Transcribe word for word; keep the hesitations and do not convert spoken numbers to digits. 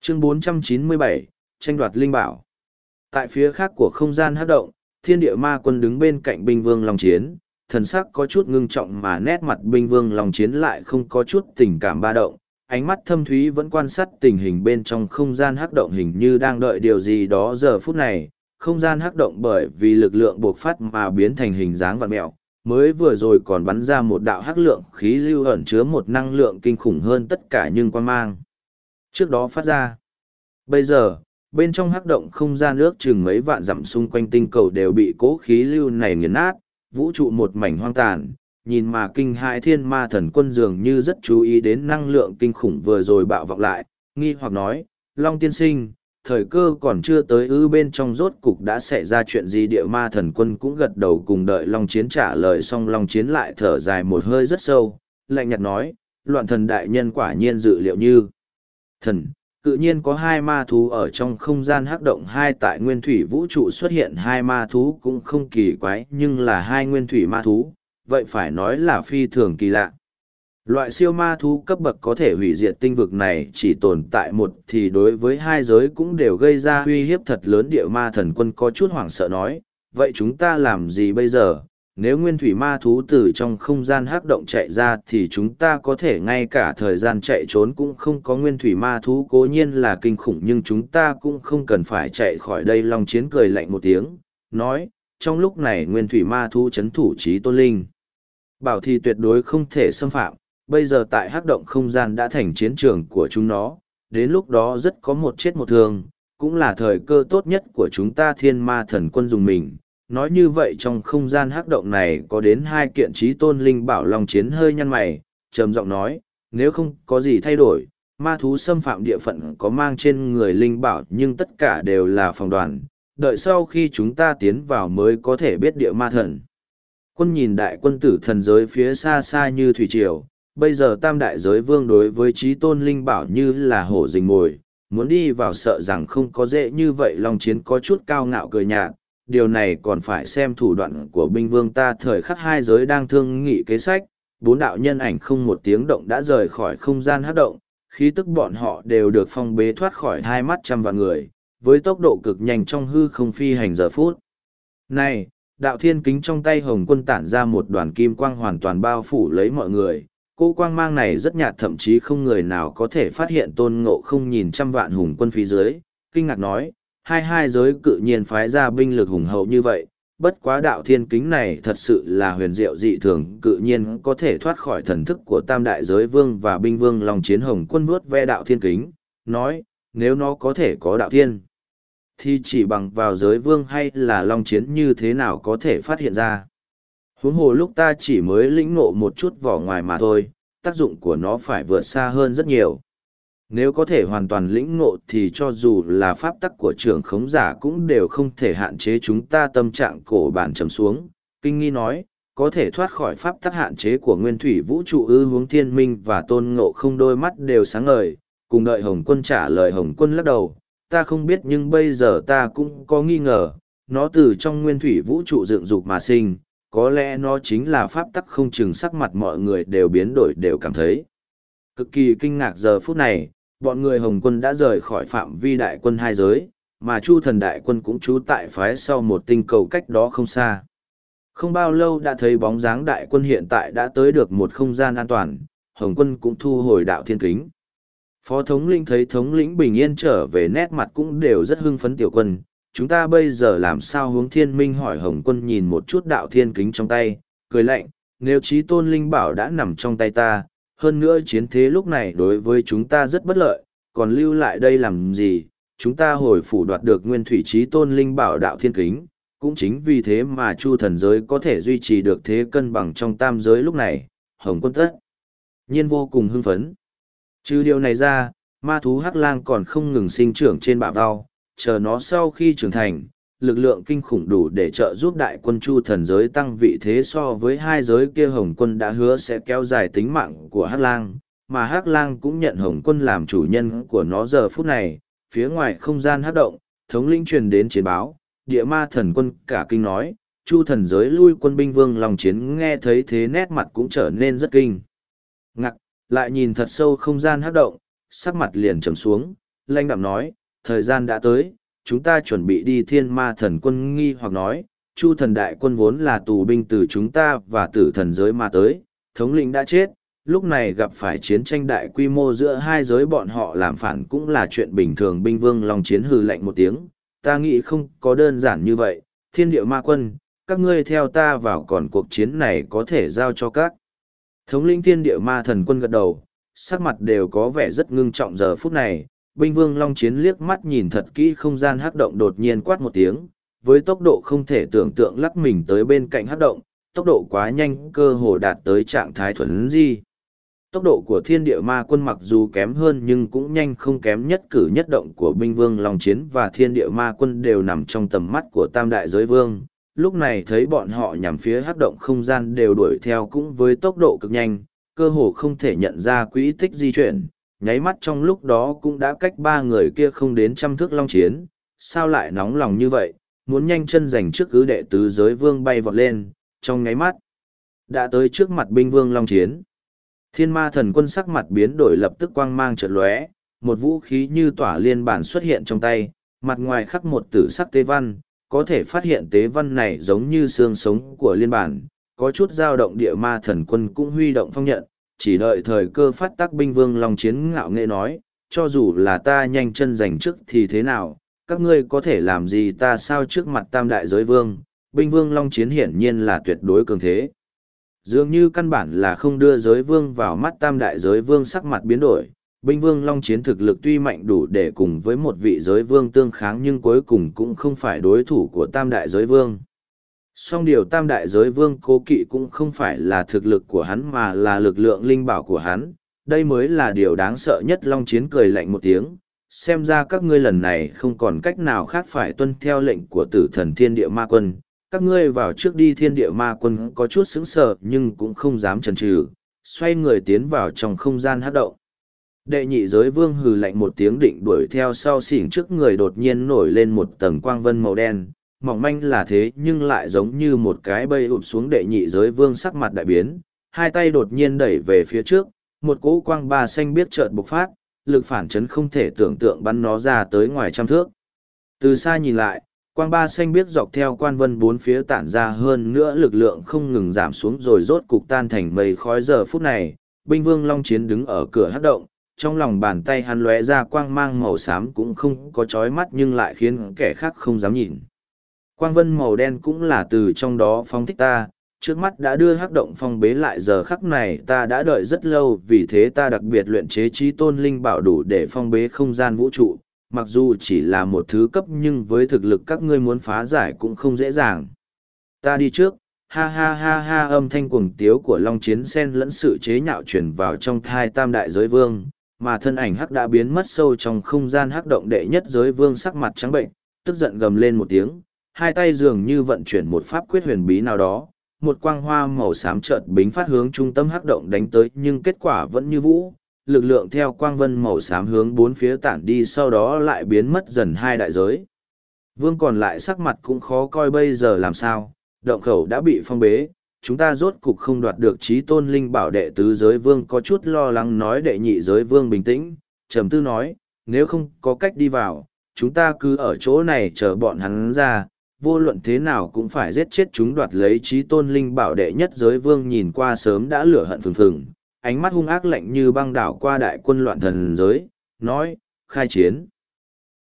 Chương bốn trăm chín mươi bảy, tranh đoạt linh bảo. Tại phía khác của không gian hắc động, thiên địa ma quân đứng bên cạnh binh vương Long Chiến, thần sắc có chút ngưng trọng mà nét mặt binh vương Long Chiến lại không có chút tình cảm ba động, ánh mắt thâm thúy vẫn quan sát tình hình bên trong không gian hắc động hình như đang đợi điều gì đó giờ phút này. Không gian hắc động bởi vì lực lượng buộc phát mà biến thành hình dáng vặn mẹo, mới vừa rồi còn bắn ra một đạo hắc lượng khí lưu ẩn chứa một năng lượng kinh khủng hơn tất cả nhưng quan mang trước đó phát ra. Bây giờ, bên trong hắc động không gian ước chừng mấy vạn dặm xung quanh tinh cầu đều bị cố khí lưu này nghiền nát, vũ trụ một mảnh hoang tàn, nhìn mà kinh hãi thiên ma thần quân dường như rất chú ý đến năng lượng kinh khủng vừa rồi bạo vọng lại, nghi hoặc nói, Long tiên sinh, thời cơ còn chưa tới ư bên trong rốt cục đã xảy ra chuyện gì. Địa ma thần quân cũng gật đầu cùng đợi Long Chiến trả lời xong Long Chiến lại thở dài một hơi rất sâu, lạnh nhạt nói, loạn thần đại nhân quả nhiên dự liệu như thần. Tự nhiên có hai ma thú ở trong không gian hắc động, hai tại nguyên thủy vũ trụ xuất hiện hai ma thú cũng không kỳ quái, nhưng là hai nguyên thủy ma thú, vậy phải nói là phi thường kỳ lạ. Loại siêu ma thú cấp bậc có thể hủy diệt tinh vực này chỉ tồn tại một thì đối với hai giới cũng đều gây ra uy hiếp thật lớn. Địa ma thần quân có chút hoảng sợ nói, vậy chúng ta làm gì bây giờ? Nếu nguyên thủy ma thú từ trong không gian hắc động chạy ra thì chúng ta có thể ngay cả thời gian chạy trốn cũng không có. Nguyên thủy ma thú cố nhiên là kinh khủng nhưng chúng ta cũng không cần phải chạy khỏi đây. Long Chiến cười lạnh một tiếng, nói, trong lúc này nguyên thủy ma thú chấn thủ chí tôn linh bảo thì tuyệt đối không thể xâm phạm. Bây giờ tại hắc động không gian đã thành chiến trường của chúng nó, đến lúc đó rất có một chết một thương, cũng là thời cơ tốt nhất của chúng ta. Thiên ma thần quân dùng mình. Nói như vậy trong không gian hắc động này có đến hai kiện chí tôn linh bảo. Long Chiến hơi nhăn mày, trầm giọng nói, nếu không có gì thay đổi, ma thú xâm phạm địa phận có mang trên người linh bảo nhưng tất cả đều là phòng đoàn, đợi sau khi chúng ta tiến vào mới có thể biết. Địa ma thần quân nhìn đại quân tử thần giới phía xa xa như thủy triều, bây giờ tam đại giới vương đối với chí tôn linh bảo như là hổ rình mồi, muốn đi vào sợ rằng không có dễ như vậy. Long Chiến có chút cao ngạo cười nhạt, điều này còn phải xem thủ đoạn của binh vương ta. Thời khắc hai giới đang thương nghị kế sách, bốn đạo nhân ảnh không một tiếng động đã rời khỏi không gian hắc động, khí tức bọn họ đều được phong bế thoát khỏi hai mắt trăm vạn người, với tốc độ cực nhanh trong hư không phi hành giờ phút. Này, đạo thiên kính trong tay Hồng Quân tản ra một đoàn kim quang hoàn toàn bao phủ lấy mọi người. Cô quang mang này rất nhạt, thậm chí không người nào có thể phát hiện. Tôn Ngộ Không nhìn trăm vạn hùng quân phía dưới, kinh ngạc nói, hai hai giới cự nhiên phái ra binh lực hùng hậu như vậy, bất quá đạo thiên kính này thật sự là huyền diệu dị thường, cự nhiên có thể thoát khỏi thần thức của tam đại giới vương và binh vương. Long Chiến Hồng Quân vuốt ve đạo thiên kính, nói, nếu nó có thể có đạo thiên, thì chỉ bằng vào giới vương hay là Long Chiến như thế nào có thể phát hiện ra. Huống hồ lúc ta chỉ mới lĩnh ngộ một chút vỏ ngoài mà thôi, tác dụng của nó phải vượt xa hơn rất nhiều. Nếu có thể hoàn toàn lĩnh ngộ thì cho dù là pháp tắc của trưởng khống giả cũng đều không thể hạn chế chúng ta. Tâm trạng cổ bản trầm xuống, kinh nghi nói, có thể thoát khỏi pháp tắc hạn chế của nguyên thủy vũ trụ ư? Hướng Thiên Minh và Tôn Ngộ Không đôi mắt đều sáng ngời, cùng đợi Hồng Quân trả lời. Hồng Quân lắc đầu, ta không biết nhưng bây giờ ta cũng có nghi ngờ, nó từ trong nguyên thủy vũ trụ dựng dục mà sinh, có lẽ nó chính là pháp tắc. Không chừng sắc mặt mọi người đều biến đổi, đều cảm thấy cực kỳ kinh ngạc. Giờ phút này, bọn người Hồng Quân đã rời khỏi phạm vi đại quân hai giới, mà Chu Thần đại quân cũng trú tại phái sau một tinh cầu cách đó không xa. Không bao lâu đã thấy bóng dáng đại quân hiện tại đã tới được một không gian an toàn, Hồng Quân cũng thu hồi đạo thiên kính. Phó thống lĩnh thấy thống lĩnh bình yên trở về, nét mặt cũng đều rất hưng phấn. Tiểu quân, chúng ta bây giờ làm sao? Hướng Thiên Minh hỏi. Hồng Quân nhìn một chút đạo thiên kính trong tay, cười lạnh, nếu chí tôn linh bảo đã nằm trong tay ta, hơn nữa chiến thế lúc này đối với chúng ta rất bất lợi, còn lưu lại đây làm gì? Chúng ta hồi phủ đoạt được nguyên thủy chí tôn linh bảo đạo thiên kính, cũng chính vì thế mà Chu Thần giới có thể duy trì được thế cân bằng trong tam giới lúc này. Hồng Quân tất nhiên vô cùng hưng phấn. Trừ điều này ra, ma thú hắc lang còn không ngừng sinh trưởng trên bả vai, chờ nó sau khi trưởng thành, lực lượng kinh khủng đủ để trợ giúp đại quân Chu Thần giới tăng vị thế. So với hai giới kia, Hồng Quân đã hứa sẽ kéo dài tính mạng của hắc lang, mà hắc lang cũng nhận Hồng Quân làm chủ nhân của nó. Giờ phút này, phía ngoài không gian hắc động, thống lĩnh truyền đến chiến báo, Địa ma thần quân cả kinh nói, Chu Thần giới lui quân. Binh vương Long Chiến nghe thấy thế nét mặt cũng trở nên rất kinh ngạc, lại nhìn thật sâu không gian hắc động, sắc mặt liền trầm xuống, lanh đạm nói, thời gian đã tới, chúng ta chuẩn bị đi thiên ma thần quân. Nghi hoặc nói, Chu thần đại quân vốn là tù binh từ chúng ta và tử thần giới mà tới, thống lĩnh đã chết, lúc này gặp phải chiến tranh đại quy mô giữa hai giới bọn họ làm phản cũng là chuyện bình thường. Binh vương Long Chiến hừ lạnh một tiếng, ta nghĩ không có đơn giản như vậy, thiên địa ma quân, các ngươi theo ta vào, còn cuộc chiến này có thể giao cho các. Thống lĩnh thiên địa ma thần quân gật đầu, sắc mặt đều có vẻ rất ngưng trọng. Giờ phút này, binh vương Long Chiến liếc mắt nhìn thật kỹ không gian hắc động, đột nhiên quát một tiếng, với tốc độ không thể tưởng tượng lắc mình tới bên cạnh hắc động, tốc độ quá nhanh cơ hồ đạt tới trạng thái thuần di. Tốc độ của thiên địa ma quân mặc dù kém hơn nhưng cũng nhanh không kém, nhất cử nhất động của binh vương Long Chiến và thiên địa ma quân đều nằm trong tầm mắt của tam đại giới vương. Lúc này thấy bọn họ nhằm phía hắc động không gian đều đuổi theo cũng với tốc độ cực nhanh, cơ hồ không thể nhận ra quỹ tích di chuyển, nháy mắt trong lúc đó cũng đã cách ba người kia không đến trăm thước. Long Chiến, sao lại nóng lòng như vậy, muốn nhanh chân giành trước cứ đệ tứ giới vương bay vọt lên, trong nháy mắt đã tới trước mặt binh vương Long Chiến. Thiên ma thần quân sắc mặt biến đổi, lập tức quang mang chợt lóe, một vũ khí như tỏa liên bản xuất hiện trong tay, mặt ngoài khắc một tử sắc tế văn, có thể phát hiện tế văn này giống như xương sống của liên bản, có chút dao động. Địa ma thần quân cũng huy động phong nhận, chỉ đợi thời cơ phát tác. Binh vương Long Chiến ngạo nghễ nói, cho dù là ta nhanh chân giành trước thì thế nào, các ngươi có thể làm gì ta sao? Trước mặt tam đại giới vương, binh vương Long Chiến hiển nhiên là tuyệt đối cường thế, dường như căn bản là không đưa giới vương vào mắt. Tam đại giới vương sắc mặt biến đổi, binh vương Long Chiến thực lực tuy mạnh đủ để cùng với một vị giới vương tương kháng, nhưng cuối cùng cũng không phải đối thủ của tam đại giới vương. Song điều tam đại giới vương cố kỵ cũng không phải là thực lực của hắn mà là lực lượng linh bảo của hắn, đây mới là điều đáng sợ nhất. Long Chiến cười lạnh một tiếng, xem ra các ngươi lần này không còn cách nào khác phải tuân theo lệnh của tử thần thiên địa ma quân, các ngươi vào trước đi. Thiên địa ma quân có chút sững sờ nhưng cũng không dám chần chừ, xoay người tiến vào trong không gian hắc động. Đệ nhị giới vương hừ lạnh một tiếng định đuổi theo sau, xỉn trước người đột nhiên nổi lên một tầng quang vân màu đen, mỏng manh là thế nhưng lại giống như một cái bây ụp xuống. Đệ nhị giới vương sắc mặt đại biến, hai tay đột nhiên đẩy về phía trước, một cỗ quang ba xanh biếc chợt bộc phát, lực phản chấn không thể tưởng tượng bắn nó ra tới ngoài trăm thước. Từ xa nhìn lại, quang ba xanh biếc dọc theo quan vân bốn phía tản ra, hơn nữa lực lượng không ngừng giảm xuống rồi rốt cục tan thành mây khói. Giờ phút này, binh vương Long Chiến đứng ở cửa hắc động, trong lòng bàn tay hắn lóe ra quang mang màu xám, cũng không có chói mắt nhưng lại khiến kẻ khác không dám nhìn. Quang vân màu đen cũng là từ trong đó phóng thích ta, trước mắt đã đưa hắc động phong bế lại. Giờ khắc này ta đã đợi rất lâu, vì thế ta đặc biệt luyện chế chí tôn linh bảo đủ để phong bế không gian vũ trụ, mặc dù chỉ là một thứ cấp nhưng với thực lực các ngươi muốn phá giải cũng không dễ dàng. Ta đi trước, ha ha ha ha. Âm thanh cuồng tiếu của Long Chiến xen lẫn sự chế nhạo truyền vào trong thai tam đại giới vương, mà thân ảnh hắc đã biến mất sâu trong không gian hắc động. Đệ nhất giới vương sắc mặt trắng bệnh, tức giận gầm lên một tiếng, hai tay dường như vận chuyển một pháp quyết huyền bí nào đó, một quang hoa màu xám chợt bính phát hướng trung tâm hắc động đánh tới, nhưng kết quả vẫn như vũ, lực lượng theo quang vân màu xám hướng bốn phía tản đi, sau đó lại biến mất dần. Hai đại giới vương còn lại sắc mặt cũng khó coi, bây giờ làm sao, động khẩu đã bị phong bế, chúng ta rốt cục không đoạt được chí tôn linh bảo. Đệ tứ giới vương có chút lo lắng nói. Đệ nhị giới vương bình tĩnh trầm tư nói, nếu không có cách đi vào, chúng ta cứ ở chỗ này chờ bọn hắn ra, vô luận thế nào cũng phải giết chết chúng đoạt lấy chí tôn linh bảo. Đệ nhất giới vương nhìn qua sớm đã lửa hận phừng phừng, ánh mắt hung ác lạnh như băng đảo qua đại quân loạn thần giới, nói, khai chiến.